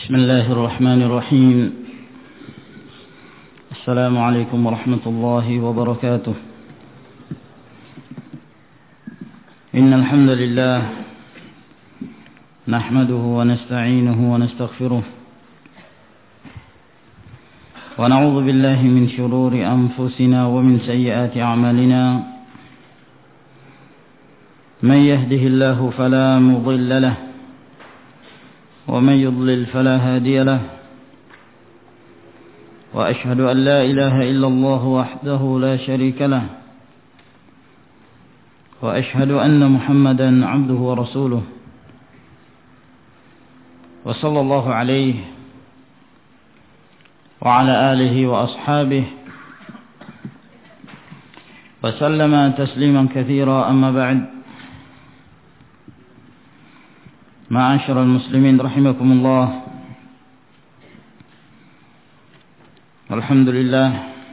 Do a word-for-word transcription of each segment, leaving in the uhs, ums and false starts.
بسم الله الرحمن الرحيم. السلام عليكم ورحمة الله وبركاته. إن الحمد لله نحمده ونستعينه ونستغفره ونعوذ بالله من شرور أنفسنا ومن سيئات أعمالنا. من يهده الله فلا مضل له ومن يضلل فلا هادي له. وأشهد أن لا إله إلا الله وحده لا شريك له. وأشهد أن محمدا عبده ورسوله. وصلى الله عليه وعلى آله وأصحابه وسلم تسليما كثيرا. أما بعد، معاشر المسلمين رحمكم الله. Alhamdulillah,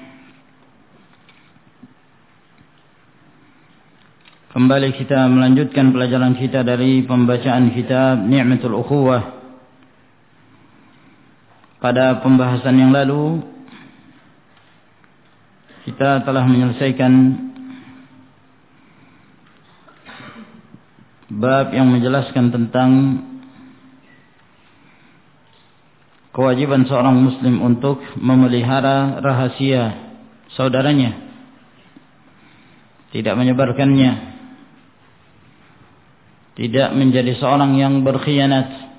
kembali kita melanjutkan pelajaran kita dari pembacaan kitab Ni'matul Ukhuwah. Pada pembahasan yang lalu kita telah menyelesaikan bab yang menjelaskan tentang kewajiban seorang muslim untuk memelihara rahasia saudaranya, tidak menyebarkannya, tidak menjadi seorang yang berkhianat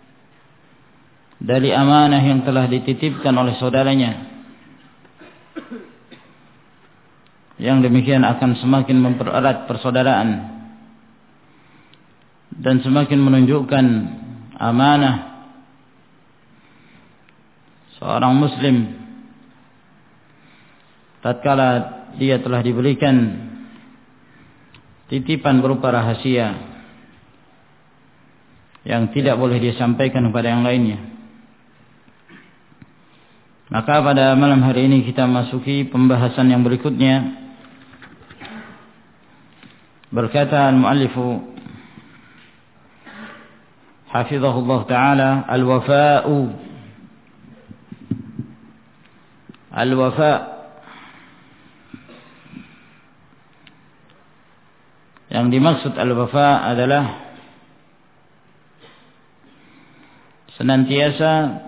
dari amanah yang telah dititipkan oleh saudaranya. Yang demikian akan semakin mempererat persaudaraan dan semakin menunjukkan amanah seorang muslim tatkala dia telah diberikan titipan berupa rahasia yang tidak boleh dia sampaikan kepada yang lainnya. Maka pada malam hari ini kita masuki pembahasan yang berikutnya. Berkata al-muallifu hafizahullah ta'ala, al-wafa'u. Al-wafa' yang dimaksud al-wafa' adalah senantiasa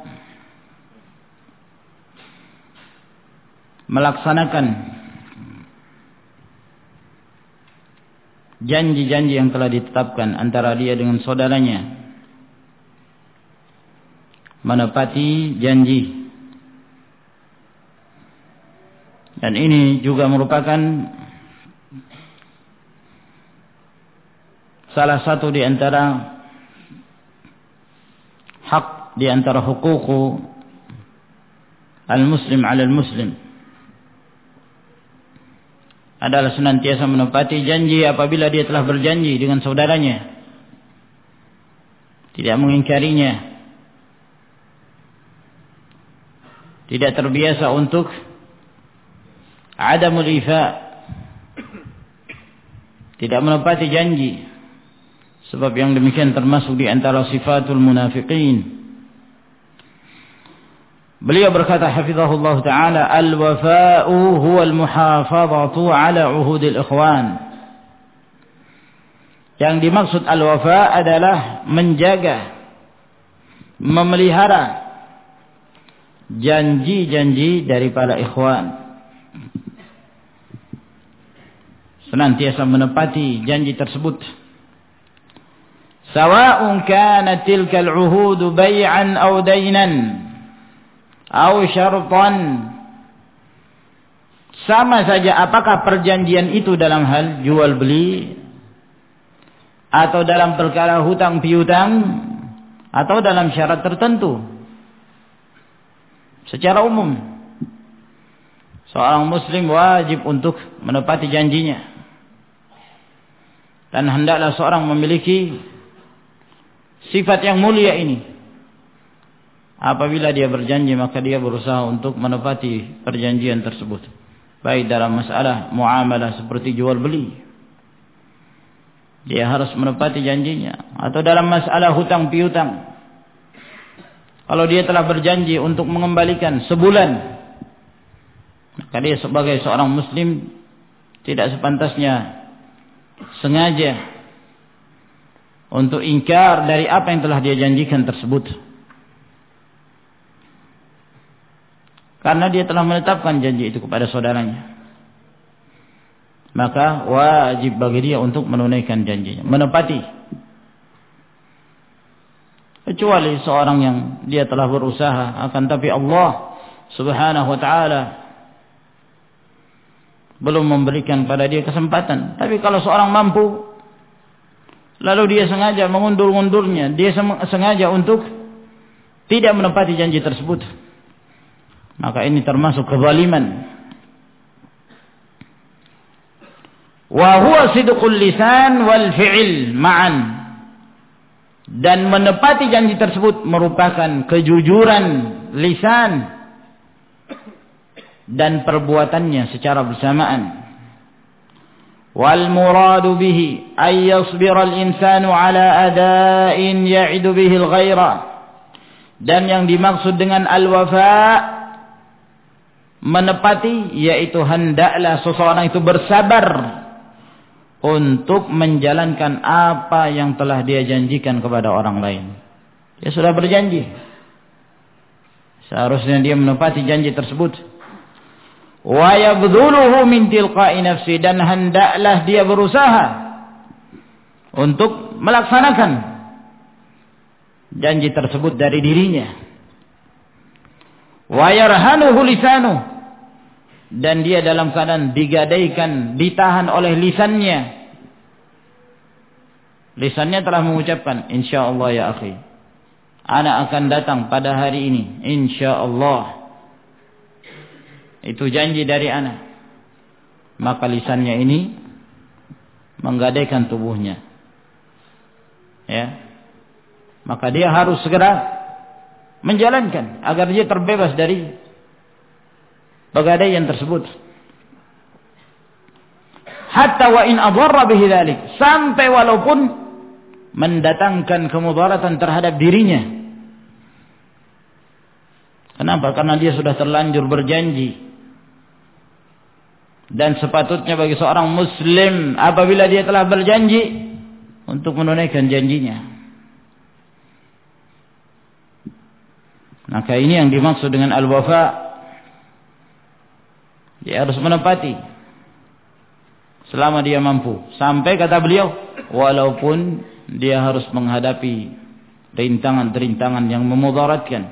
melaksanakan janji-janji yang telah ditetapkan antara dia dengan saudaranya, menepati janji. Dan ini juga merupakan salah satu di antara hak di antara huquq al-muslim 'ala al-muslim, adalah senantiasa menepati janji apabila dia telah berjanji dengan saudaranya, tidak mengingkarinya, tidak terbiasa untuk adamul ifa', tidak menepati janji, sebab yang demikian termasuk di antara sifatul munafiqin. Beliau berkata hafizahullah ta'ala, al-wafa'u huwa al-muhafadhatu ala uhudil ikhwan. Yang dimaksud al-wafa' adalah menjaga, memelihara janji-janji dari para ikhwan, senantiasa menepati janji tersebut. Sawa'un kanat tilka al-'uhud bay'an aw daynan aw syartan. Sama saja apakah perjanjian itu dalam hal jual beli, atau dalam perkara hutang piutang, atau dalam syarat tertentu. Secara umum seorang muslim wajib untuk menepati janjinya. Dan hendaklah seorang memiliki sifat yang mulia ini. Apabila dia berjanji, maka dia berusaha untuk menepati perjanjian tersebut, baik dalam masalah muamalah seperti jual beli, dia harus menepati janjinya, atau dalam masalah hutang piutang, Kalau dia telah berjanji untuk mengembalikan sebulan, maka dia sebagai seorang muslim tidak sepantasnya sengaja untuk ingkar dari apa yang telah dia janjikan tersebut. Karena dia telah menetapkan janji itu kepada saudaranya. Maka wajib bagi dia untuk menunaikan janjinya, menepati. Kecuali seorang yang dia telah berusaha, akan tapi Allah Subhanahu wa ta'ala belum memberikan pada dia kesempatan. Tapi kalau seorang mampu, lalu dia sengaja mengundur-undurnya, dia sengaja untuk tidak menepati janji tersebut, maka ini termasuk kezaliman. Wa huwa sidqul lisan wal fi'il ma'an. Dan menepati janji tersebut merupakan kejujuran lisan dan perbuatannya secara bersamaan. Wal muradu bihi ay yasbira al insanu ala ada'in ya'idu bihi al ghaira. Dan yang dimaksud dengan al wafa, menepati, yaitu hendaklah seseorang itu bersabar untuk menjalankan apa yang telah dia janjikan kepada orang lain. Dia sudah berjanji, seharusnya dia menepati janji tersebut. Wa yabdhuluhu min tilqa'i nafsi, dan hendaklah dia berusaha untuk melaksanakan janji tersebut dari dirinya. Wa yarhanuhu lisanuh, dan dia dalam keadaan digadaikan, ditahan oleh lisannya. Lisannya telah mengucapkan, insyaallah ya akhi, ana akan datang pada hari ini, insyaallah. Itu janji dari ana. Maka lisannya ini menggadaikan tubuhnya. Ya. Maka dia harus segera menjalankan agar dia terbebas dari pegadaian tersebut. Hatta wa in adarra bihi dzalik, sampai walaupun mendatangkan kemudaratan terhadap dirinya. Kenapa? Karena dia sudah terlanjur berjanji. Dan sepatutnya bagi seorang muslim apabila dia telah berjanji untuk menunaikan janjinya. Maka ini yang dimaksud dengan al-wafa. Dia harus menepati selama dia mampu. Sampai kata beliau, walaupun dia harus menghadapi rintangan-rintangan yang memudaratkan.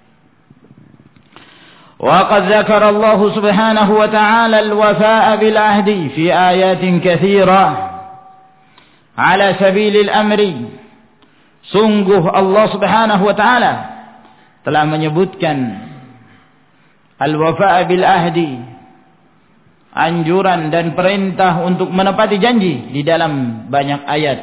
Wa qad dzakara Allah Subhanahu wa ta'ala al-wafa'a bil 'ahdi fi ayatin katsira ala sabilil amri. Sungguh Allah Subhanahu wa ta'ala telah menyebutkan al-wafa'a bil 'ahdi, anjuran dan perintah untuk menepati janji, di dalam banyak ayat.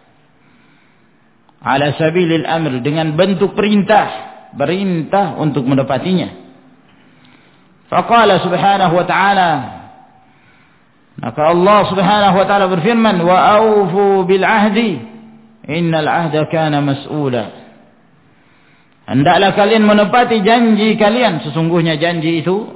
Ala sabilil amr, dengan bentuk perintah, perintah untuk menepatinya. Faqala subhanahu wa ta'ala, maka Allah subhanahu wa ta'ala berfirman, wa aufu bil ahdi innal ahda kana mas'ula. Hendaklah kalian menepati janji kalian, sesungguhnya janji itu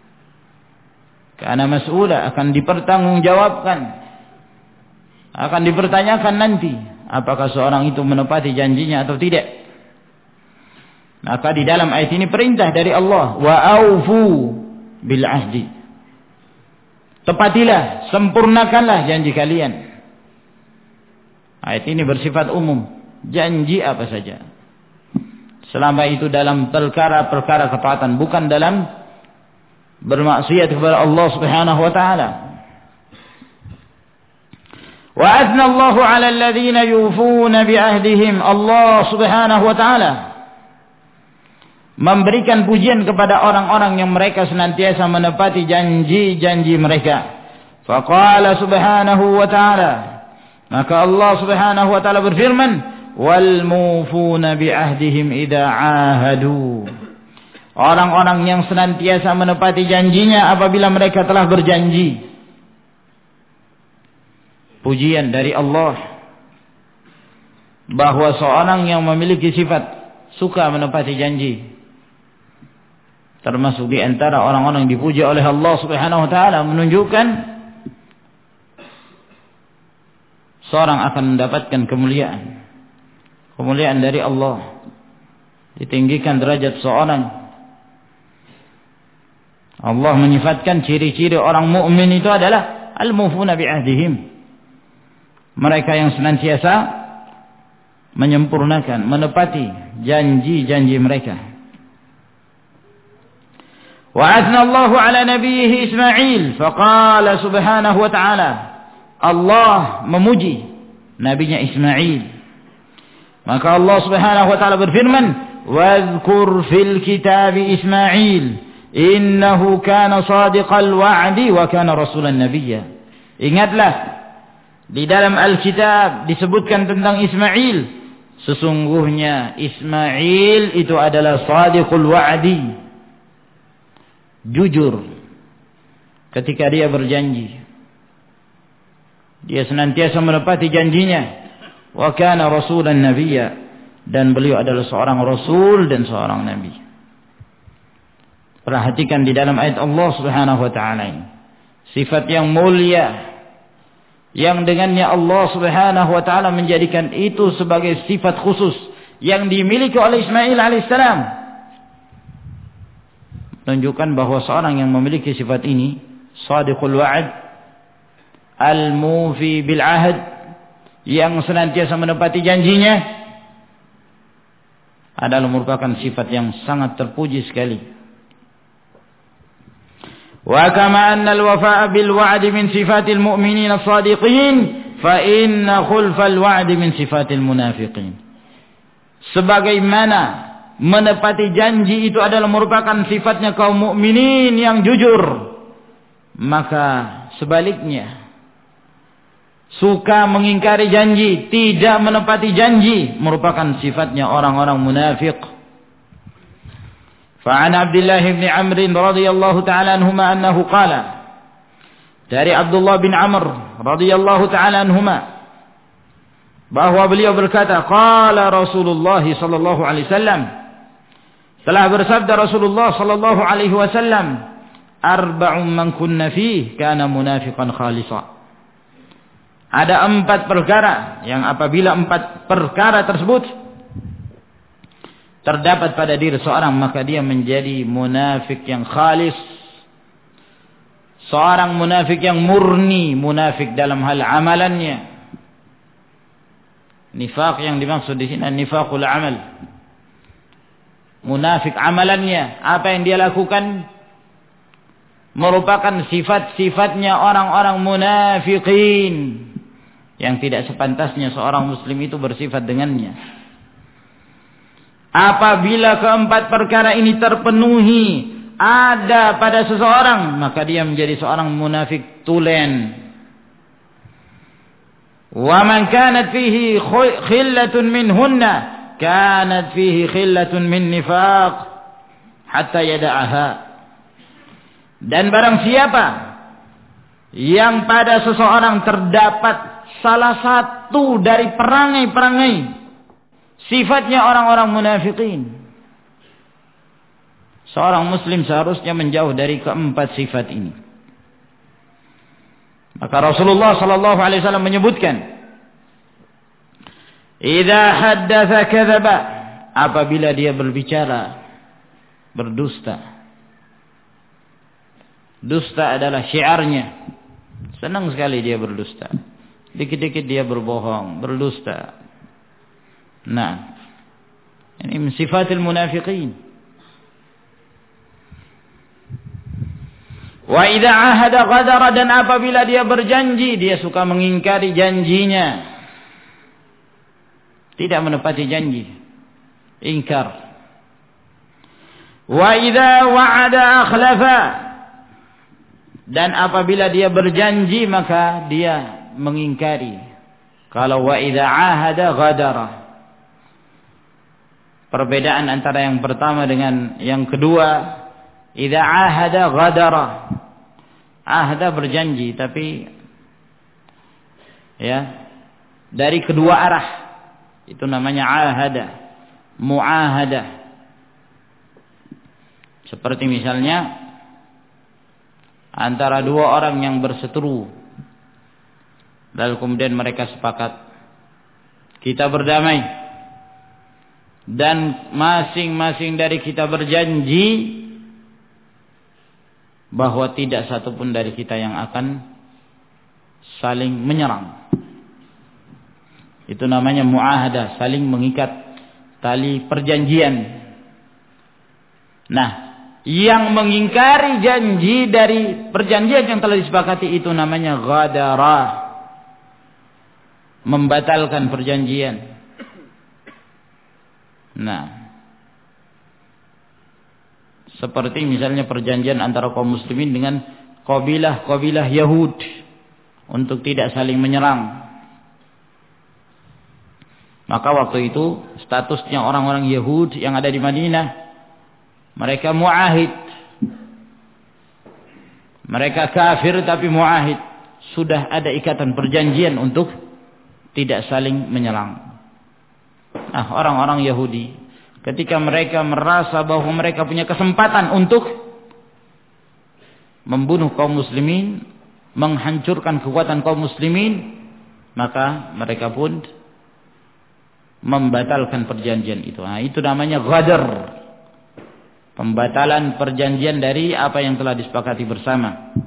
kana mas'ula, akan dipertanggungjawabkan, akan dipertanyakan nanti apakah seorang itu menepati janjinya atau tidak. Maka di dalam ayat ini perintah dari Allah, wa aufu bil ahdi, tepatilah, sempurnakanlah janji kalian. Ayat ini bersifat umum, janji apa saja, selama itu dalam perkara-perkara ketaatan, bukan dalam bermaksiat kepada Allah Subhanahu wa ta'ala. Wa azna Allahu 'ala alladhina yufuna bi ahdihim. Allah Subhanahu wa ta'ala memberikan pujian kepada orang-orang yang mereka senantiasa menepati janji-janji mereka. Faqala subhanahu wa ta'ala, maka Allah Subhanahu wa ta'ala berfirman, wal mufuna bi ahdihim idza 'ahadu. Orang-orang yang senantiasa menepati janjinya apabila mereka telah berjanji. Pujian dari Allah bahwa seorang yang memiliki sifat suka menepati janji. Termasuk di antara orang-orang yang dipuji oleh Allah Subhanahu wa taala, menunjukkan seorang akan mendapatkan kemuliaan. Kemuliaan dari Allah. Ditinggikan derajat seorang. Allah menyifatkan ciri-ciri orang mukmin itu adalah al-mufuna bi'ahdihim. Mereka yang senantiasa menyempurnakan, menepati janji-janji mereka. Wa'athna Allahu ala nabiyhi Ismail faqala subhanahu wa ta'ala, Allah memuji nabinya Ismail. Maka Allah Subhanahu wa taala berfirman, "Wadhkur fil kitabi Ismail, innahu kana shadiqal wa'di wa kana rasulan nabiyya." Ingatlah, di dalam Alkitab disebutkan tentang Ismail, sesungguhnya Ismail itu adalah shadiqul wa'di, jujur ketika dia berjanji. Dia senantiasa menepati janjinya. Wa kana rasulan nabiyya, dan beliau adalah seorang rasul dan seorang nabi. Perhatikan di dalam ayat Allah Subhanahu wa taala ini, sifat yang mulia yang dengannya Allah Subhanahu wa taala menjadikan itu sebagai sifat khusus yang dimiliki oleh Ismail alaihissalam. Menunjukkan bahwa seorang yang memiliki sifat ini, shadiqul wa'd, al-mufi bil ahd, yang senantiasa menepati janjinya, adalah merupakan sifat yang sangat terpuji sekali. Wa kama anna al-wafa'a bil wa'di min sifatil mu'minin as-sadiqin, fa inna khulfal wa'di min sifatil munafiqin. Sebagaimana menepati janji itu adalah merupakan sifatnya kaum mukminin yang jujur, maka sebaliknya, suka mengingkari janji, tidak menepati janji, merupakan sifatnya orang-orang munafik. Fa'an Abdullah bin Amr radhiyallahu ta'ala anhuma annahu qala, dari Abdullah bin Amr radhiyallahu ta'ala anhuma, bahwa beliau berkata, qala Rasulullah sallallahu alaihi wasallam, telah bersabda Rasulullah sallallahu alaihi wasallam, arba'un man kunna fihi kana munafiqan khalisa. Ada empat perkara yang apabila empat perkara tersebut terdapat pada diri seorang, maka dia menjadi munafik yang khalis. Seorang munafik yang murni, munafik dalam hal amalannya. Nifaq yang dimaksud di sini nifaqul amal. Munafik amalannya, apa yang dia lakukan merupakan sifat-sifatnya orang-orang munafikin, yang tidak sepantasnya seorang muslim itu bersifat dengannya. Apabila keempat perkara ini terpenuhi ada pada seseorang, maka dia menjadi seorang munafik tulen. Wa man kanat fihi khillatun minhunna kanat fihi khillatun min nifaq hatta yada'aha. Dan barang siapa yang pada seseorang terdapat salah satu dari perangai-perangai sifatnya orang-orang munafikin, seorang muslim seharusnya menjauh dari keempat sifat ini. Maka Rasulullah sallallahu alaihi wasallam menyebutkan, idza haddatsa kadzaba, apabila dia berbicara berdusta. Dusta adalah syiarnya. Senang sekali dia berdusta. Dikit-dikit dia berbohong, berdusta. Nah, ini min sifatil munafiqin. Wa idza ahada ghadara, dan apabila dia berjanji, dia suka mengingkari janjinya. Tidak menepati janji. Ingkar. Wa idza wa'ada akhlafa, dan apabila dia berjanji maka dia mengingkari. Kalau wa idza ahada ghadara. Perbedaan antara yang pertama dengan yang kedua, idza ahada ghadara. Ahda berjanji, tapi ya dari kedua arah. Itu namanya ahada. muahadah. Seperti misalnya antara dua orang yang berseteru, lalu kemudian mereka sepakat kita berdamai, dan masing-masing dari kita berjanji bahwa tidak satupun dari kita yang akan saling menyerang. Itu namanya muahadah, saling mengikat tali perjanjian. Nah, yang mengingkari janji dari perjanjian yang telah disepakati itu namanya ghadarah, membatalkan perjanjian. Nah, seperti misalnya perjanjian antara kaum muslimin dengan kabilah-kabilah Yahud untuk tidak saling menyerang. Maka waktu itu statusnya orang-orang Yahud yang ada di Madinah, mereka muahid. Mereka kafir tapi muahid. Sudah ada ikatan perjanjian untuk tidak saling menyerang. Nah, orang-orang Yahudi ketika mereka merasa bahwa mereka punya kesempatan untuk membunuh kaum muslimin, menghancurkan kekuatan kaum muslimin, maka mereka pun membatalkan perjanjian itu. Nah, itu namanya ghadar. Pembatalan perjanjian dari apa yang telah disepakati bersama.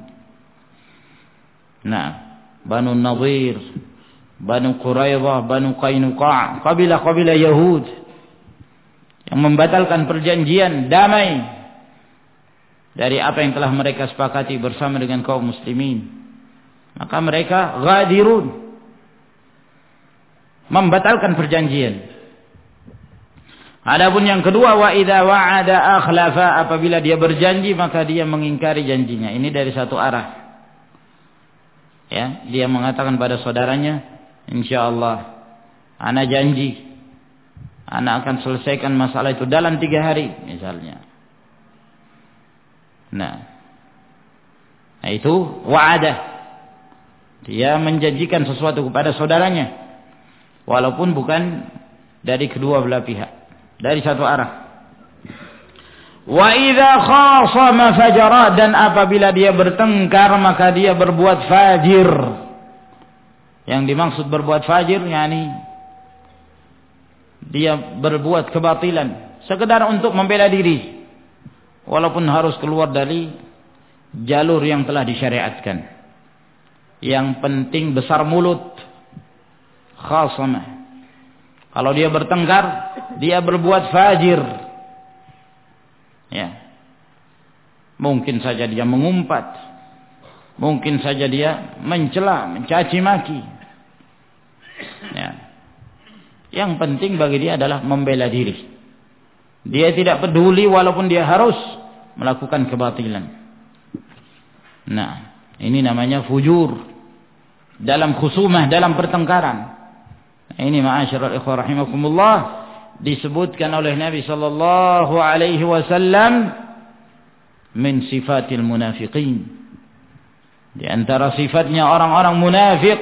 Nah, Banu Nadir, Banu Quraidah, Banu Qainuqa', kabilah-kabilah Yahud yang membatalkan perjanjian damai dari apa yang telah mereka sepakati bersama dengan kaum muslimin. Maka mereka ghadirun, membatalkan perjanjian. Adapun yang kedua, wa idza wa'ada akhlafa, apabila dia berjanji maka dia mengingkari janjinya. Ini dari satu arah. Ya, dia mengatakan pada saudaranya, insyaallah ana janji ana akan selesaikan masalah itu dalam tiga hari misalnya. Nah, nah itu wa'ada. Dia menjanjikan sesuatu kepada saudaranya walaupun bukan dari kedua belah pihak, dari satu arah. Wa idza khasama fajara, dan apabila dia bertengkar maka dia berbuat fajir. Yang dimaksud berbuat fajir yakni dia berbuat kebatilan sekedar untuk membela diri walaupun harus keluar dari jalur yang telah disyariatkan. Yang penting besar mulut, khasama. Kalau dia bertengkar, dia berbuat fajir. Ya. Mungkin saja dia mengumpat. Mungkin saja dia mencela, mencaci maki. Ya. Yang penting bagi dia adalah membela diri. Dia tidak peduli walaupun dia harus melakukan kebatilan. Nah, ini namanya fujur dalam khusumah, dalam pertengkaran. Ini ma'asyiral ikhwah rahimakumullah disebutkan oleh Nabi sallallahu alaihi wasallam min sifatil munafiqin. Di antara sifatnya orang-orang munafik.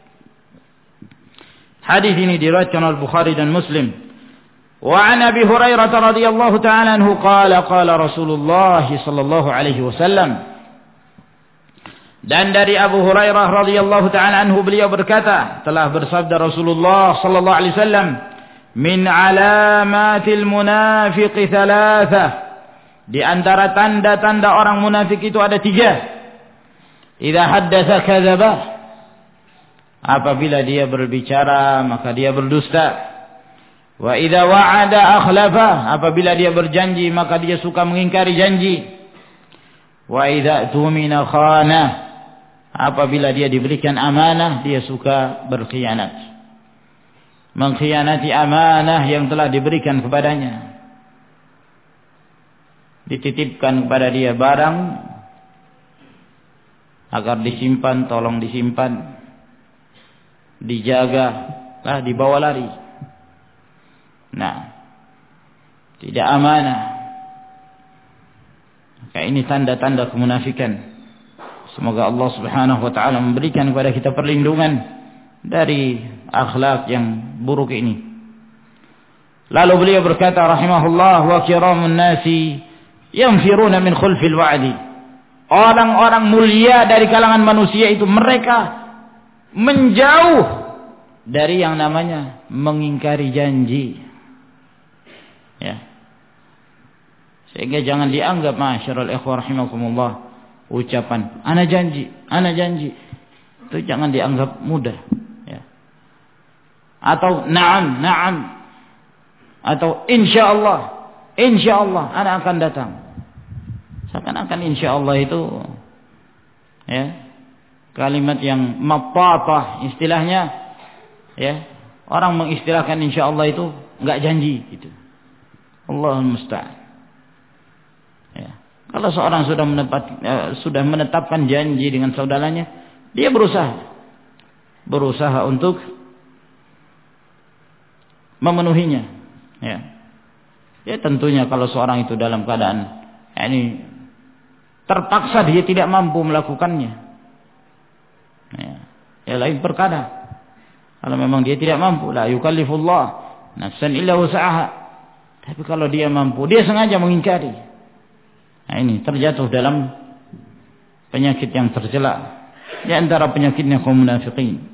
Hadis ini diriwayatkan oleh Bukhari dan Muslim. Wa an Abi Hurairah radhiyallahu ta'ala anhu qala qala Rasulullah sallallahu alaihi wasallam. Dan dari Abu Hurairah radhiyallahu ta'ala anhu beliau berkata, telah bersabda Rasulullah sallallahu alaihi wasallam, min alamatil munafiqi thalatha, di antara tanda-tanda orang munafik itu ada tiga. Idza haddatsa kadzaba, apabila dia berbicara maka dia berdusta. Wa idza wa'ada akhlafa, apabila dia berjanji maka dia suka mengingkari janji. Wa idza tumina khana, apabila dia diberikan amanah dia suka berkhianat, mengkhianati amanah yang telah diberikan kepadanya. Dititipkan kepada dia barang agar disimpan, tolong disimpan, dijaga, lah dibawa lari. Nah, tidak amanah. Maka ini tanda-tanda kemunafikan. Semoga Allah Subhanahu wa taala memberikan kepada kita perlindungan dari akhlak yang buruk ini. Lalu beliau berkata rahimahullah, wa kiramun nasi yanfiruna min khulfil wa'di. Orang-orang mulia dari kalangan manusia itu mereka menjauh dari yang namanya mengingkari janji. Ya. Sehingga jangan dianggap masyarul ikhwah rahimakumullah ucapan ana janji, ana janji. Itu jangan dianggap mudah, ya. Atau na'am, na'am. Atau insyaallah, insyaallah ana akan datang. Seakan-akan insyaallah itu ya, kalimat yang mapatah istilahnya, ya. Orang mengistilahkan insyaallah itu enggak janji gitu. Allahul musta'an. Ya. Kalau seorang sudah menepat, eh, sudah menetapkan janji dengan saudaranya, dia berusaha berusaha untuk memenuhinya. Ya. Ya tentunya kalau seorang itu dalam keadaan ini terpaksa dia tidak mampu melakukannya, ya, ya lain perkara. Kalau memang dia tidak mampu, la yukallifullah nafsan illa wus'aha. Tapi kalau dia mampu, dia sengaja mengingkari. Nah ini terjatuh dalam penyakit yang tercela. Di antara penyakitnya kaum munafiqin.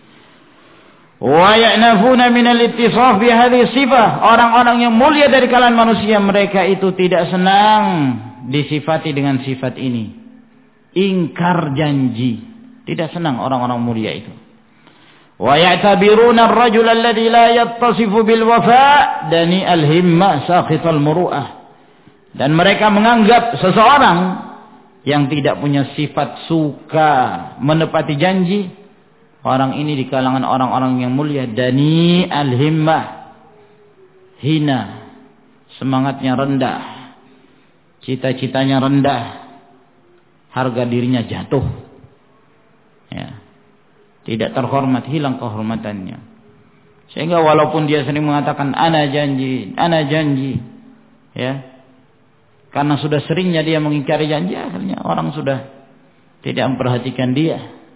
Wa ya'nafuna min al-ittisaf bi hadhihi sifah. Orang-orang yang mulia dari kalangan manusia, mereka itu tidak senang disifati dengan sifat ini. Ingkar janji. Tidak senang orang-orang mulia itu. Wa ya'tabiruna ar-rajul alladhi la yattasifu bil wafa' dani al-himma saqital muru'ah. Dan mereka menganggap seseorang yang tidak punya sifat suka menepati janji, orang ini di kalangan orang-orang yang mulia dani al-himmah, hina, semangatnya rendah, cita-citanya rendah, harga dirinya jatuh, ya, tidak terhormat, hilang kehormatannya. Sehingga walaupun dia sering mengatakan ana janji, ana janji, ya, karena sudah seringnya dia mengingkari janji, akhirnya orang sudah tidak memperhatikan dia.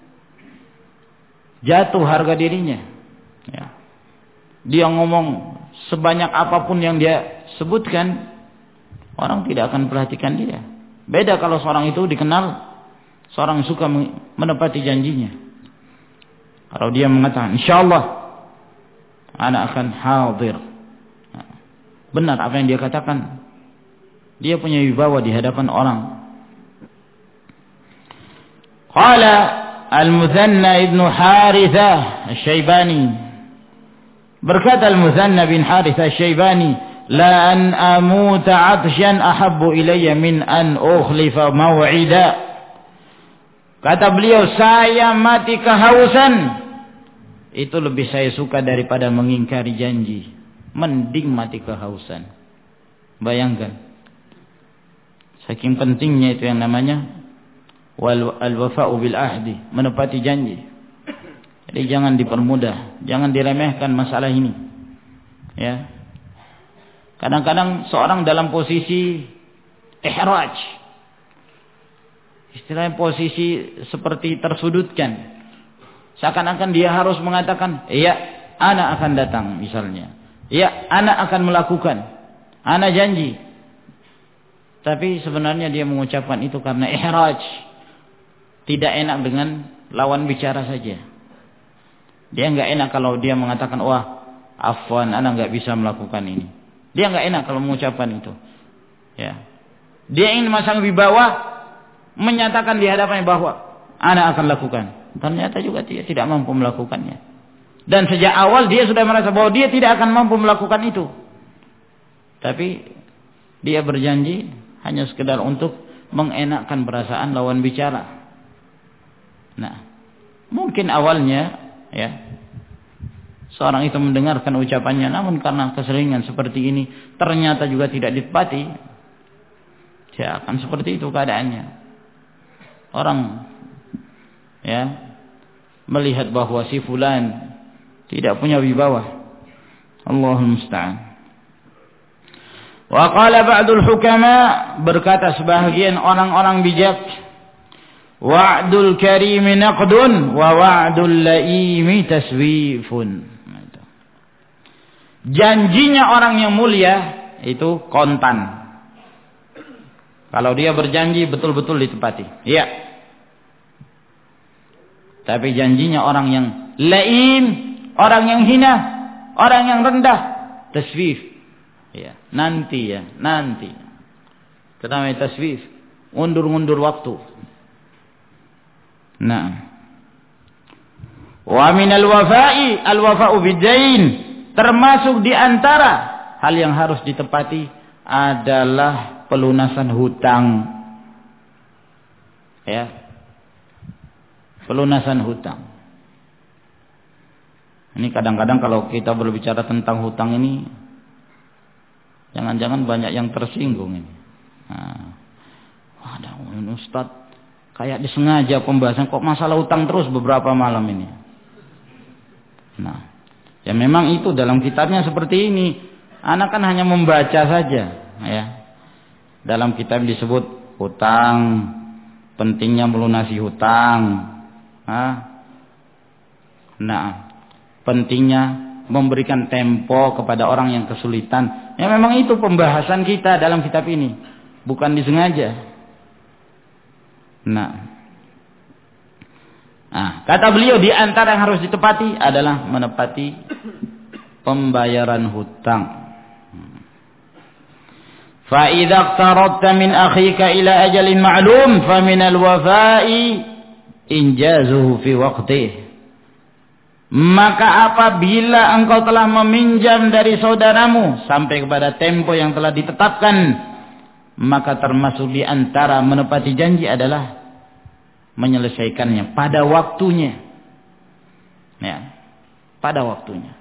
Jatuh harga dirinya. Ya. Dia ngomong sebanyak apapun yang dia sebutkan, orang tidak akan perhatikan dia. Beda kalau seorang itu dikenal seorang suka menepati janjinya. Kalau dia mengatakan, insyaallah ana akan hadir. Benar apa yang dia katakan. Dia punya wibawa di hadapan orang. Qala Al-Muthanna ibn Harithah Asy-Syaibani. Berkata Al-Muthanna bin Harithah Asy-Syaibani, la an amuta 'atsyan ahabbu ilayya min an ukhlifa maw'ida. Kata beliau, saya mati kehausan itu lebih saya suka daripada mengingkari janji. Mending mati kehausan. Bayangkan. Saking pentingnya itu yang namanya wal al-wafa'u bil ahdi, menepati janji. Jadi jangan dipermudah, jangan diremehkan masalah ini. Ya. Kadang-kadang seorang dalam posisi ihraj. Istilahnya posisi seperti tersudutkan. Seakan-akan dia harus mengatakan, "Iya, ana akan datang," misalnya. "Iya, ana akan melakukan. Ana janji." Tapi sebenarnya dia mengucapkan itu karena ihraj. Tidak enak dengan lawan bicara saja. Dia enggak enak kalau dia mengatakan, wah, afwan, ana enggak bisa melakukan ini. Dia enggak enak kalau mengucapkan itu. Ya. Dia ingin masang wibawa, menyatakan di hadapannya bahwa ana akan lakukan. Ternyata juga dia tidak mampu melakukannya. Dan sejak awal dia sudah merasa bahwa dia tidak akan mampu melakukan itu. Tapi dia berjanji hanya sekedar untuk mengenakkan perasaan lawan bicara. Nah, mungkin awalnya ya seorang itu mendengarkan ucapannya, namun karena keseringan seperti ini ternyata juga tidak ditepati, ya akan seperti itu keadaannya. Orang ya melihat bahwa si fulan tidak punya wibawa. Allahul musta'an. Wa qala ba'dul hukama, berkata sebahagian orang-orang bijak, wa'dul karimi naqdun wa wa'dul laimi taswifun. Janjinya orang yang mulia itu kontan. Kalau dia berjanji betul-betul ditepati. Iya. Tapi janjinya orang yang laim, orang yang hina, orang yang rendah, taswif. Ya, nanti ya, nanti. Kita namanya taswif, undur-undur waktu. Nah. Wa minal wafa'i al-wafa'u bid-dain. Termasuk di antara hal yang harus ditepati adalah pelunasan hutang. Ya. Pelunasan hutang. Ini kadang-kadang kalau kita berbicara tentang hutang ini, jangan-jangan banyak yang tersinggung ini. Nah, ada Ustaz kayak disengaja pembahasan kok masalah hutang terus beberapa malam ini. Nah, ya memang itu dalam kitabnya seperti ini. Anak kan hanya membaca saja, ya. Dalam kitab disebut hutang, pentingnya melunasi hutang. Nah, pentingnya memberikan tempo kepada orang yang kesulitan. Ya memang itu pembahasan kita dalam kitab ini, bukan disengaja. Nah, nah kata beliau di antara yang harus ditepati adalah menepati pembayaran hutang. Fa idza iqtaradta min akhika ila ajalin ma'lum fa min al-wafa'i injazuhu fi waqtih. Maka apabila engkau telah meminjam dari saudaramu sampai kepada tempo yang telah ditetapkan, maka termasuk di antara menepati janji adalah menyelesaikannya pada waktunya. Ya, pada waktunya.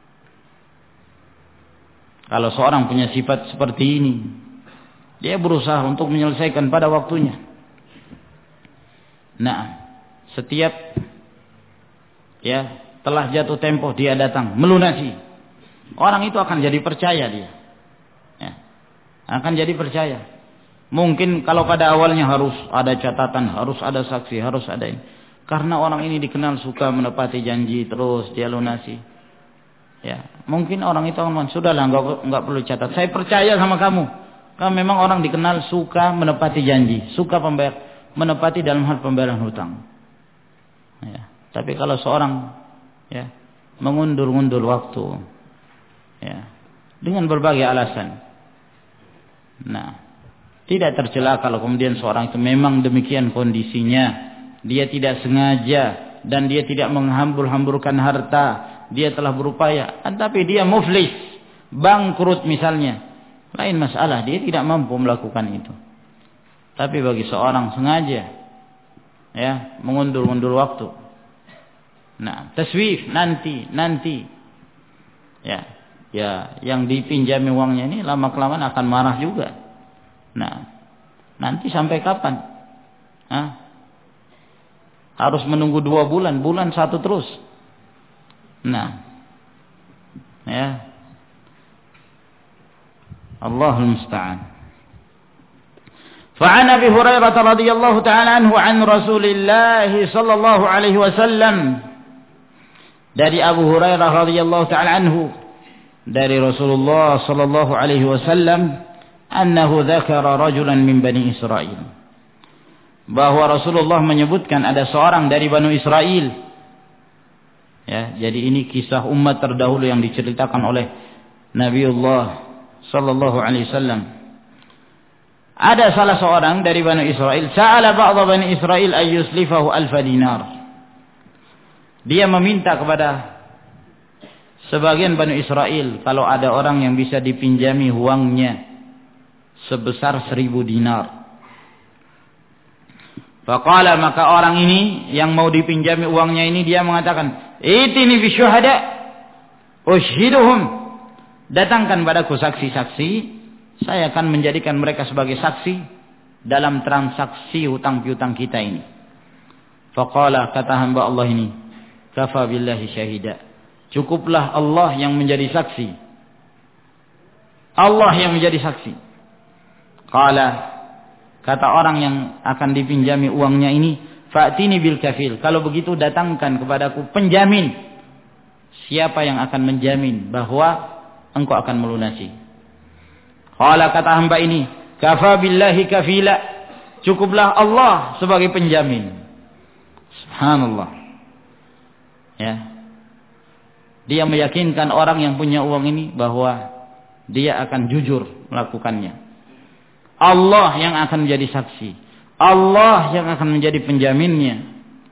Kalau seorang punya sifat seperti ini, dia berusaha untuk menyelesaikan pada waktunya. Nah, setiap ya telah jatuh tempo dia datang melunasi, orang itu akan jadi percaya dia, ya, akan jadi percaya. Mungkin kalau pada awalnya harus ada catatan, harus ada saksi, harus ada ini, karena orang ini dikenal suka menepati janji terus dia lunasi, ya mungkin orang itu akan sudahlah nggak nggak perlu catat, saya percaya sama kamu, kamu memang orang dikenal suka menepati janji, suka pembayar, menepati dalam hal pembayaran hutang. Ya, tapi kalau seorang ya mengundur-undur waktu, ya dengan berbagai alasan, nah tidak tercela kalau kemudian seorang itu memang demikian kondisinya, dia tidak sengaja dan dia tidak menghambur-hamburkan harta, dia telah berupaya, tapi dia muflis, bangkrut misalnya, lain masalah, dia tidak mampu melakukan itu. Tapi bagi seorang sengaja ya mengundur-undur waktu, nah, taswif nanti, nanti, ya, ya, yang dipinjami uangnya ini lama kelamaan akan marah juga. Nah, nanti sampai kapan? Hah? Harus menunggu dua bulan, bulan satu terus. Nah, ya, Allahul Musta'an. Fa'an Abi Hurairah radhiyallahu ta'ala anhu an Rasulillah sallallahu alaihi wasallam. Dari Abu Hurairah radhiyallahu ta'ala anhu, dari Rasulullah sallallahu alaihi wasallam, annahu dzakara rajulan min Bani Israil, bahwa Rasulullah menyebutkan ada seorang dari Bani Israil. Ya, jadi ini kisah umat terdahulu yang diceritakan oleh Nabiullah sallallahu alaihi wasallam. Ada salah seorang dari Bani Israil, sa'ala ba'dha Bani Israil ay yuslifahu alfa dinar. Dia meminta kepada sebagian Bani Israil kalau ada orang yang bisa dipinjami uangnya sebesar seribu dinar. Faqala, maka orang ini yang mau dipinjami uangnya ini dia mengatakan, "Itini fi syuhada ushhiduhum." Datangkan padaku saksi-saksi, saya akan menjadikan mereka sebagai saksi dalam transaksi hutang piutang kita ini. Faqala, kata hamba Allah ini, "Kafa billahi syahida." Cukuplah Allah yang menjadi saksi. Allah yang menjadi saksi. Qala, kata orang yang akan dipinjami uangnya ini, "Fa'tini bil kafil." Kalau begitu datangkan kepadaku penjamin. Siapa yang akan menjamin bahwa engkau akan melunasi. Qala, kata hamba ini, kafa billahi kafila, cukuplah Allah sebagai penjamin. Subhanallah. Ya. Dia meyakinkan orang yang punya uang ini bahwa dia akan jujur melakukannya. Allah yang akan menjadi saksi. Allah yang akan menjadi penjaminnya.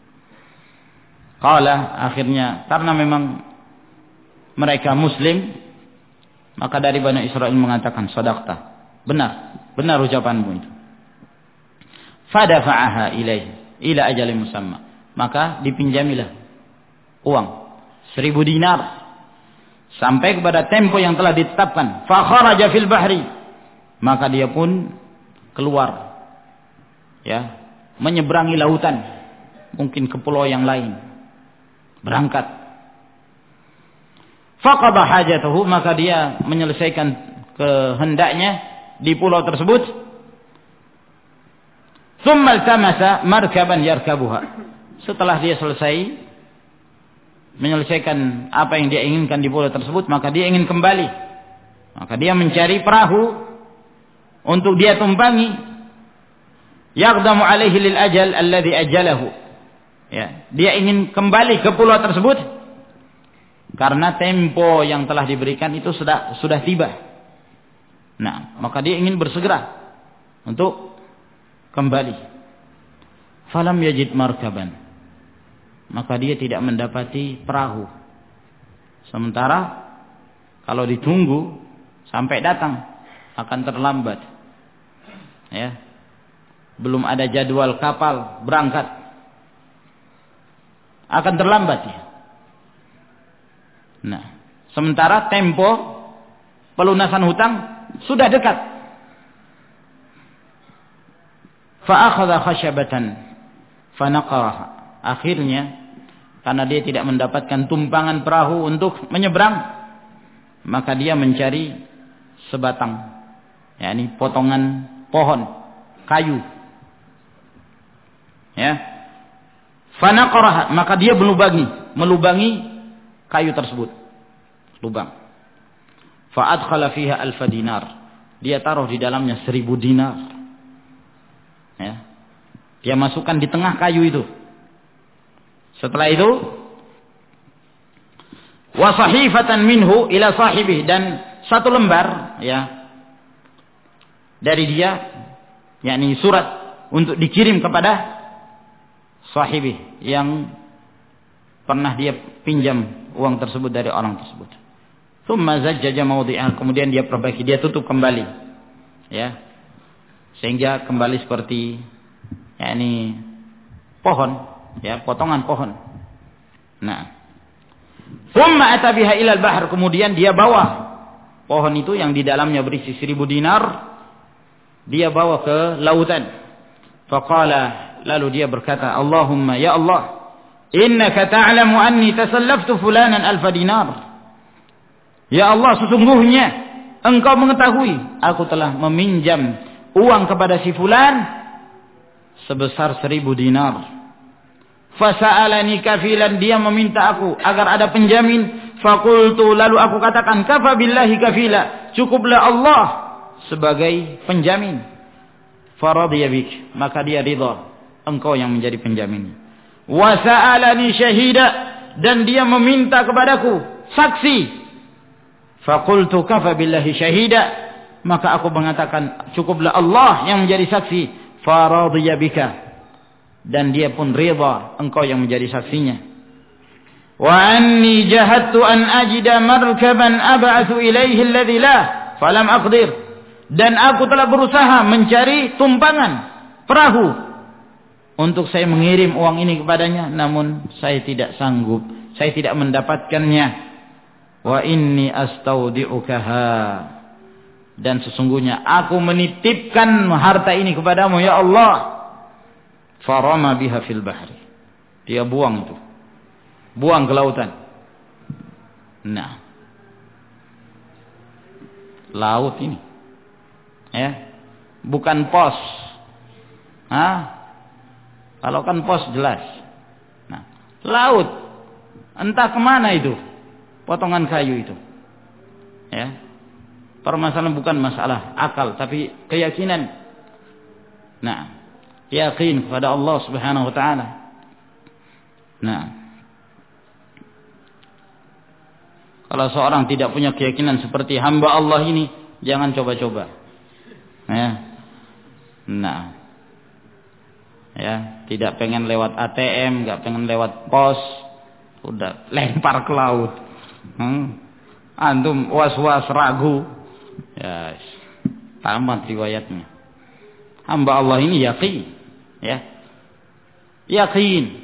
Qala, akhirnya karena memang mereka muslim, maka dari Bani Israil mengatakan, sadaqta, benar, benar ucapanmu itu. Fadafa'aha ilaihi ila ajalin musamma, maka dipinjamilah uang seribu dinar sampai kepada tempo yang telah ditetapkan. Fa kharaja fil bahri, maka dia pun keluar, ya, menyeberangi lautan, mungkin ke pulau yang lain, berangkat. Faqada hajatahu, maka dia menyelesaikan kehendaknya di pulau tersebut. Tsumma iltamasa markaban yarkabuha, setelah dia selesai menyelesaikan apa yang dia inginkan di pulau tersebut, maka dia ingin kembali. Maka dia mencari perahu untuk dia tumpangi. Yaqdamu alaihi lil ajal alladhi ajalahu. Ya, dia ingin kembali ke pulau tersebut karena tempo yang telah diberikan itu sudah sudah tiba. Nah, maka dia ingin bersegera untuk kembali. Falam yajid markaban, maka dia tidak mendapati perahu. Sementara kalau ditunggu sampai datang akan terlambat. Ya. Belum ada jadwal kapal berangkat, akan terlambat ya. Nah, sementara tempo pelunasan hutang sudah dekat. Fa akhadha khasyabatan fa naqaraha. Akhirnya karena dia tidak mendapatkan tumpangan perahu untuk menyeberang, maka dia mencari sebatang, yakni potongan pohon, kayu. Ya. Fa naqaraha, maka dia melubangi, melubangi kayu tersebut. Lubang. Fa adkhala fiha alfa dinar. Dia taruh di dalamnya seribu dinar. Ya. Dia masukkan di tengah kayu itu. Setelah itu, wa sahifatan minhu ila sahibih, dan satu lembar ya dari dia, yakni surat untuk dikirim kepada sahibih yang pernah dia pinjam uang tersebut dari orang tersebut. Tsumma zajjaja mawdi'ah, kemudian dia perbaiki, dia tutup kembali. Ya. Sehingga kembali seperti yakni pohon, ya, potongan pohon. Nah, tsumma ata biha ila al-bahr, kemudian dia bawa pohon itu yang di dalamnya berisi seribu dinar, dia bawa ke lautan. Faqala, lalu dia berkata, Allahumma, ya Allah, innaka ta'lamu anni tasallaftu fulanan alfa dinar. Ya Allah, sesungguhnya engkau mengetahui aku telah meminjam uang kepada si fulan sebesar seribu dinar. Fasa'alani kafilan, dia meminta aku agar ada penjamin. Fakultu, lalu aku katakan, kafa billahi kafila, cukuplah Allah sebagai penjamin. Faradhiya bik, maka dia ridha engkau yang menjadi penjamin. Wa sa'alani syahida, dan dia meminta kepadaku saksi. Faqultu kafa billahi syahida, maka aku mengatakan cukuplah Allah yang menjadi saksi. Faradhiya bika, dan dia pun ridha engkau yang menjadi saksinya. Wa anni jahadtu an ajida markaban ab'atsu ilaihi alladhi la falam aqdir, dan aku telah berusaha mencari tumpangan perahu untuk saya mengirim uang ini kepadanya, namun saya tidak sanggup, saya tidak mendapatkannya. Wa inni astaudi'ukaha, dan sesungguhnya aku menitipkan harta ini kepadamu ya Allah. Farama biha fil bahri, dia buang itu, buang ke lautan. Nah, laut ini, ya, bukan pos. Hah? Kalau kan pos jelas. Nah, laut, entah kemana itu potongan kayu itu. Ya. Permasalahan bukan masalah akal, tapi keyakinan. Nah, yakin kepada Allah Subhanahu wa taala. Nah, kalau seorang tidak punya keyakinan seperti hamba Allah ini, jangan coba-coba. Ya. Nah, ya, tidak pengen lewat A T M, nggak pengen lewat pos, udah lempar ke laut. Hmm. Antum was-was ragu, ya, tamat riwayatnya. Hamba Allah ini yakin, ya, yakin.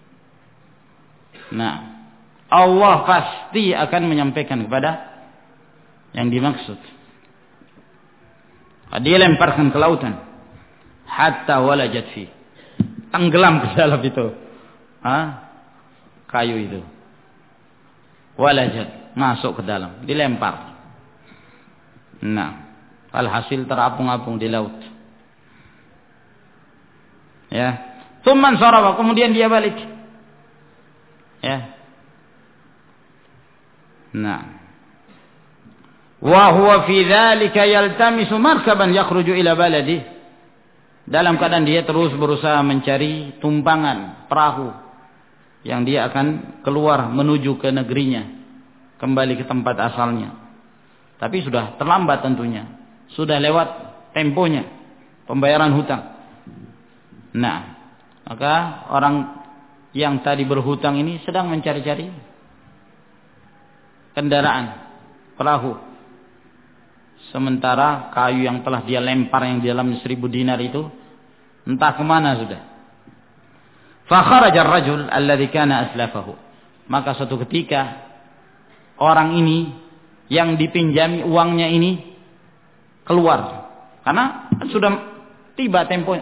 Nah, Allah pasti akan menyampaikan kepada yang dimaksud. Dia lemparkan ke lautan, hatta walajat fi, tenggelam ke dalam itu, ah, kayu itu, walajat, masuk ke dalam, dilempar. Nah, alhasil terapung-apung di laut. Ya, tsumman sarafa, kemudian dia balik. Ya. Nah, wa huwa fi dzalika yaltamisu markaban yakhruju ila baladi. Dalam keadaan dia terus berusaha mencari tumpangan perahu yang dia akan keluar menuju ke negerinya, kembali ke tempat asalnya. Tapi sudah terlambat tentunya, sudah lewat temponya pembayaran hutang. Nah, maka orang yang tadi berhutang ini sedang mencari-cari kendaraan perahu, sementara kayu yang telah dia lempar yang di dalam seribu dinar itu entah kemana sudah. Fa kharaja ar-rajul alladhi kana aslafahu, maka suatu ketika orang ini yang dipinjami uangnya ini keluar, karena sudah tiba temponya,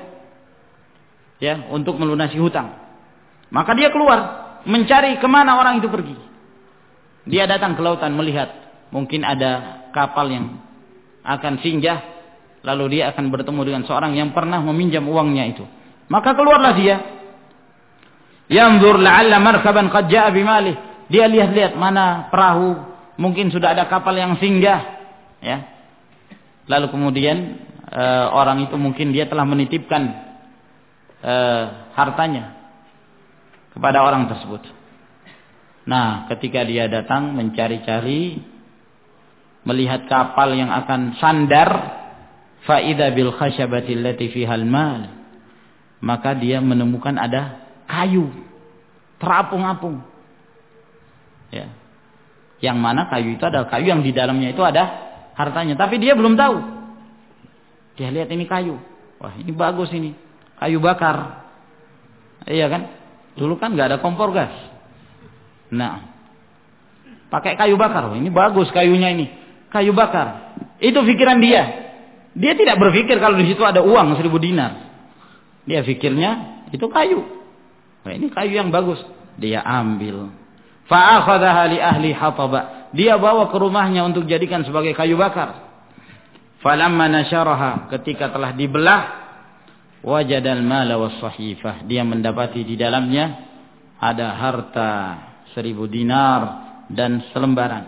ya, untuk melunasi hutang. Maka dia keluar mencari kemana orang itu pergi. Dia datang ke lautan melihat mungkin ada kapal yang akan singgah, lalu dia akan bertemu dengan seorang yang pernah meminjam uangnya itu. Maka keluarlah dia. Yanzur la'alla markaban qad ja'a bimalih. Dia lihat-lihat mana perahu, mungkin sudah ada kapal yang singgah, ya. Lalu kemudian e, orang itu mungkin dia telah menitipkan e, hartanya kepada orang tersebut. Nah, ketika dia datang mencari-cari, melihat kapal yang akan sandar, fa idza bil khashabati allati fiha al-mal, maka dia menemukan ada kayu terapung-apung. Ya. Yang mana kayu itu adalah kayu yang di dalamnya itu ada hartanya, tapi dia belum tahu. Dia lihat ini kayu. Wah, ini bagus ini. Kayu bakar. Iya kan? Dulu kan nggak ada kompor gas. Nah, pakai kayu bakar. Oh, ini bagus kayunya ini. Kayu bakar. Itu pikiran dia. Dia tidak berpikir kalau di situ ada uang seribu dinar. Dia pikirnya itu kayu. Wah, ini kayu yang bagus. Dia ambil. Fa'akhadhaha li ahli hataba. Dia bawa ke rumahnya untuk jadikan sebagai kayu bakar. Falamma nasyaraha, ketika telah dibelah, wajadal mala was sahifah, dia mendapati di dalamnya ada harta seribu dinar dan selembaran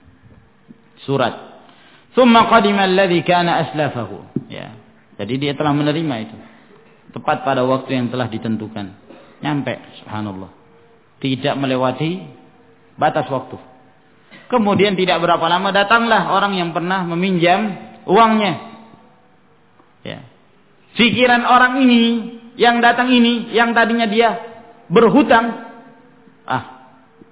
surat. Tsumma qadima alladhi kana aslafahu, ya. Jadi dia telah menerima itu tepat pada waktu yang telah ditentukan. Nyampe, subhanallah, tidak melewati batas waktu. Kemudian tidak berapa lama datanglah orang yang pernah meminjam uangnya, ya. Pikiran orang ini yang datang ini, yang tadinya dia berhutang, ah,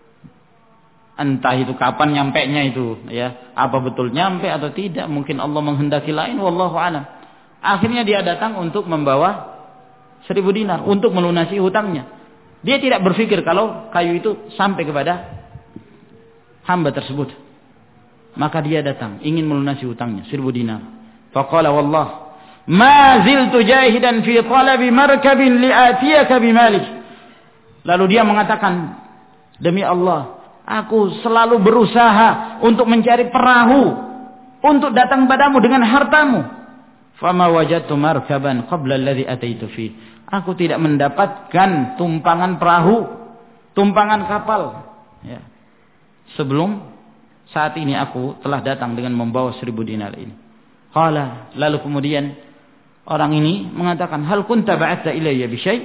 entah itu kapan nyampenya itu, ya, apa betul nyampe atau tidak, mungkin Allah menghendaki lain, wallahu alam. Akhirnya dia datang untuk membawa seribu dinar untuk melunasi hutangnya. Dia tidak berpikir kalau kayu itu sampai kepada hamba tersebut. Maka dia datang ingin melunasi hutangnya seribu dinar. Faqala wallah ma ziltu jahidan fi talabi markabin li'atiyaka bimalik. Lalu dia mengatakan, demi Allah, aku selalu berusaha untuk mencari perahu untuk datang padamu dengan hartamu. Fama wajadtu markaban qabla alladhi ataitu fi. Aku tidak mendapatkan tumpangan perahu, tumpangan kapal, ya, sebelum saat ini aku telah datang dengan membawa seribu dinar ini. Qala, lalu kemudian orang ini mengatakan, hal kunta ba'atha ilayya bi syai'?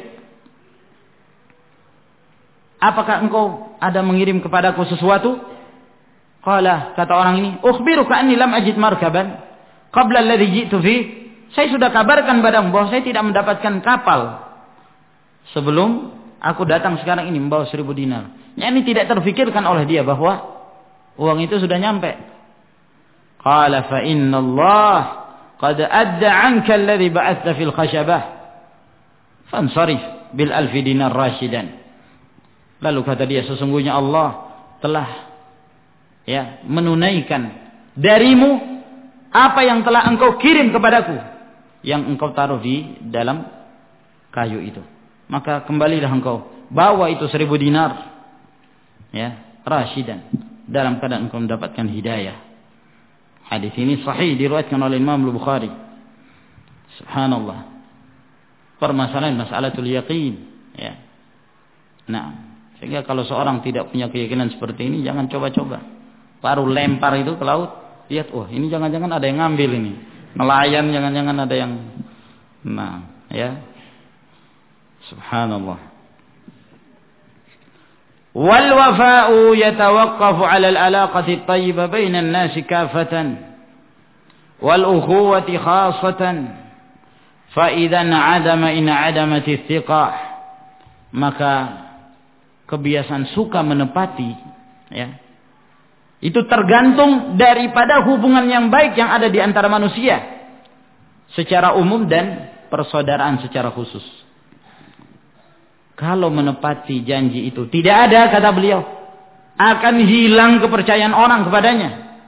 Apakah engkau ada mengirim kepadaku sesuatu? Qala, kata orang ini, ukhbiruka anni lam ajid markaban qabla alladhi ji'tu fi. Saya sudah kabarkan padamu bahwa saya tidak mendapatkan kapal sebelum aku datang sekarang ini membawa seribu dinar. Ya, ini tidak terfikirkan oleh dia bahwa uang itu sudah nyampe. Qala fa inna Allah qad adda 'anka alladhi ba'atha fil khashabah fansarif bil alfi dinar rashidan. Lalu kata dia, sesungguhnya Allah telah ya menunaikan darimu apa yang telah engkau kirim kepadaku, yang engkau taruh di dalam kayu itu. Maka kembalilah engkau, bawa itu seribu dinar, ya, rasyidan, dalam keadaan engkau mendapatkan hidayah. Hadis ini sahih, diriwayatkan oleh Imam Al-Bukhari. Subhanallah. Permasalahan masalatul yaqin, ya. Nah, sehingga kalau seorang tidak punya keyakinan seperti ini, jangan coba-coba. Baru lempar itu ke laut, lihat, oh ini jangan-jangan ada yang ngambil ini. Nelayan jangan-jangan ada yang, nah, ya. Subhanallah. Wal wafa'u yatawaqqafu 'ala al-alaqati at-tayyibah baina an-nasi kaffatan wal ukhuwati khassatan fa idzan 'adama in 'adamat ats-thiqah. Maka kebiasaan suka menepati, ya, itu tergantung daripada hubungan yang baik yang ada di antara manusia secara umum dan persaudaraan secara khusus. Kalau menepati janji itu tidak ada, kata beliau, akan hilang kepercayaan orang kepadanya.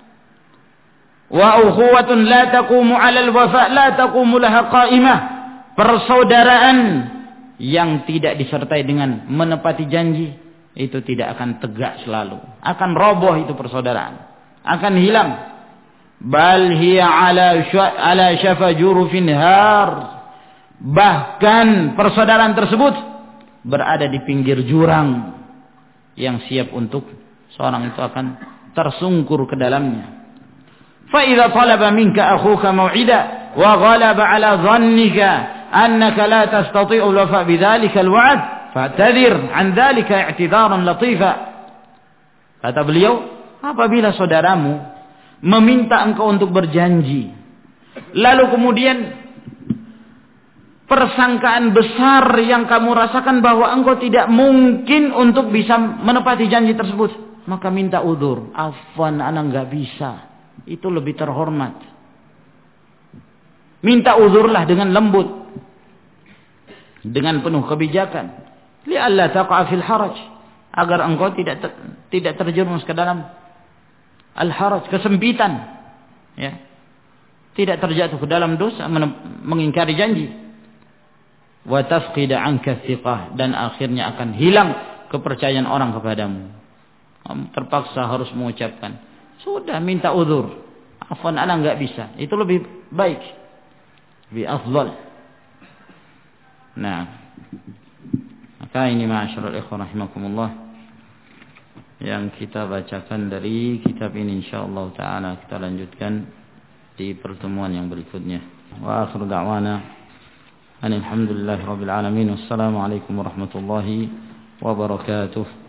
Wa ukhuwatun la taqumu 'ala al-wafa' la taqumu laha qa'imah. Persaudaraan yang tidak disertai dengan menepati janji itu tidak akan tegak selalu, akan roboh itu persaudaraan, akan hilang. Bal hiya 'ala ala syafa jurufin har. Bahkan persaudaraan tersebut berada di pinggir jurang yang siap untuk seorang itu akan tersungkur ke dalamnya. Fa idza talaba minka akhuka maw'ida wa ghalaba 'ala dhannika annaka la tastati'u al-wafa' bidzalika al-wa'd fa'tadhir 'an dzalika i'tidaran latifa. Kata beliau, apabila saudaramu meminta engkau untuk berjanji, lalu kemudian persangkaan besar yang kamu rasakan bahwa engkau tidak mungkin untuk bisa menepati janji tersebut, maka minta udzur. Afwan, ana enggak bisa. Itu lebih terhormat. Minta udzurlah dengan lembut, dengan penuh kebijakan. Li alla taqa fil haraj, agar engkau tidak ter, tidak terjerumus ke dalam al-haraj, kesempitan, ya. Tidak terjatuh ke dalam dosa mengingkari janji. Wa tafqida 'anka thiqah, dan akhirnya akan hilang kepercayaan orang kepadamu. Kamu terpaksa harus mengucapkan, sudah minta udzur, afwan ana enggak bisa. Itu lebih baik, lebih afdal. Nah, maka ini ma'asyiral ikhwan rahimakumullah yang kita bacakan dari kitab ini, insyaallah taala kita lanjutkan di pertemuan yang berikutnya. Wa akhiru da'wana alhamdulillahi rabbil alamin. Wassalamualaikum warahmatullahi wabarakatuh.